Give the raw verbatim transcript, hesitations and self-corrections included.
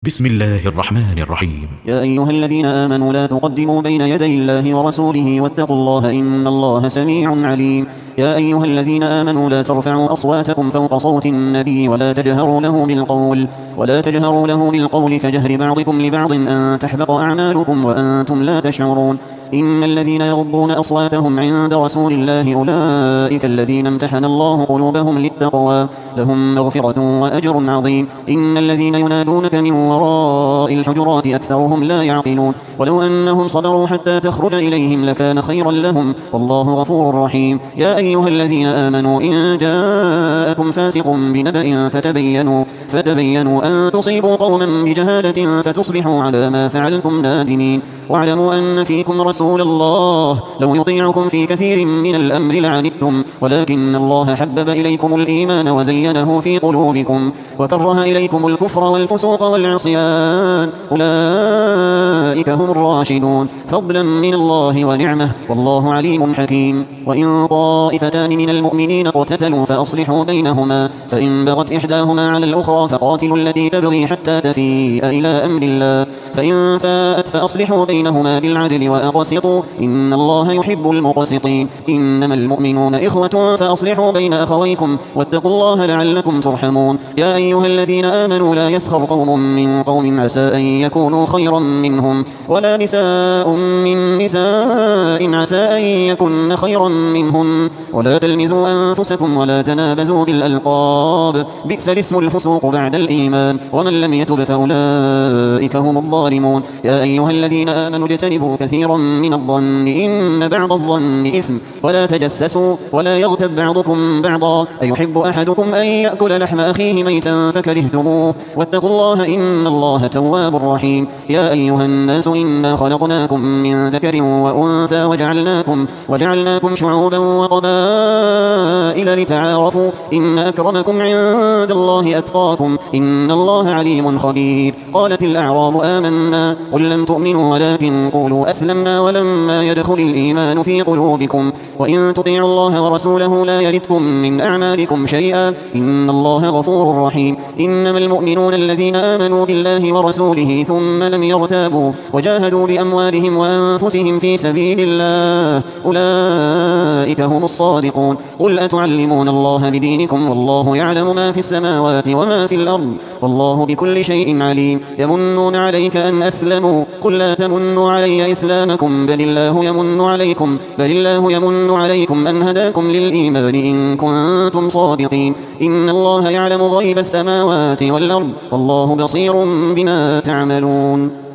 بسم الله الرحمن الرحيم. يا أيها الذين آمنوا لا تقدموا بين يدي الله ورسوله واتقوا الله إن الله سميع عليم. يا أيها الذين آمنوا لا ترفعوا أصواتكم فوق صوت النبي ولا تجهروا له بالقول ولا تجهروا له بالقول كجهر بعضكم لبعض أن تحبط أعمالكم وأنتم لا تشعرون. إن الذين يغضون أصواتهم عند رسول الله أولئك الذين امتحن الله قلوبهم للتقوى لهم مغفرة وأجر عظيم. إن الذين ينادونك من وراء الحجرات أكثرهم لا يعقلون. ولو أنهم صبروا حتى تخرج إليهم لكان خيرا لهم والله غفور رحيم. يا أيها الذين آمنوا إن جاءكم فاسق بنبأ فتبينوا فتبينوا أن تصيبوا قوما بجهالة فتصبحوا على ما فعلتم نادمين. واعلموا أن فيكم رسول الله لو يطيعكم في كثير من الأمر لعنتم ولكن الله حبب إليكم الإيمان وزينه في قلوبكم وكره إليكم الكفر والفسوق والعصيان أولئك هم الراشدون فضلا من الله ونعمه والله عليم حكيم. وإن طائفتان من المؤمنين اقتتلوا فأصلحوا بينهما فإن بغت إحداهما على الأخرى فقاتلوا التي تبغي حتى تفيء إلى أمر الله فإن فاءت فأصلحوا بينهما بالعدل وأقسطوا إن الله يحب المقسطين. إنما المؤمنون إخوة فأصلحوا بين أخويكم واتقوا الله لعلكم ترحمون. يا أيها الذين آمنوا لا يسخر قوم من قوم عسى أن يكونوا خيرا منهم ولا نساء من نساء عسى أن يكن خيرا منهم ولا تلمزوا أنفسكم ولا تنابزوا بالألقاب بئس الاسم الفسوق بعد الإيمان ومن لم يتب فأولئك هم الظالمون. يا أيها الذين آمنوا اجتنبوا كثيرا من الظن إن بعض الظن إثم ولا تجسسوا ولا يغتب بعضكم بعضا أيحب أحدكم أن يأكل لحم أخيه ميتا فكرهتموه واتقوا الله إن الله تواب رحيم. يا أيها الناس إنا خلقناكم من ذكر وأنثى وجعلناكم, وجعلناكم شعوبا وقبائل لتعارفوا إن أكرمكم عند الله أتقاكم إن الله عليم خبير. قالت الأعراب آمنا قل لم تؤمنوا ولكن قولوا أسلمنا ولما يدخل الإيمان في قلوبكم وإن تطيعوا الله ورسوله لا يلتكم من أعمالكم شيئا إن الله غفور رحيم. إنما المؤمنون الذين آمنوا بالله ورسوله ثم لم يرتابوا وجاهدوا بأموالهم وأنفسهم في سبيل الله أولئك هم الصادقون. قل أتعلمون الله بدينكم والله يعلم ما في السماوات وما في الأرض والله بكل شيء عليم. يمنون عليك أن أسلموا قل لا تمنوا علي إسلامكم بل الله يمن عليكم بل الله يمن عليكم أن هداكم للإيمان إن كنتم صادقين. إن الله يعلم غيب السماوات والأرض والله بصير بما تعملون.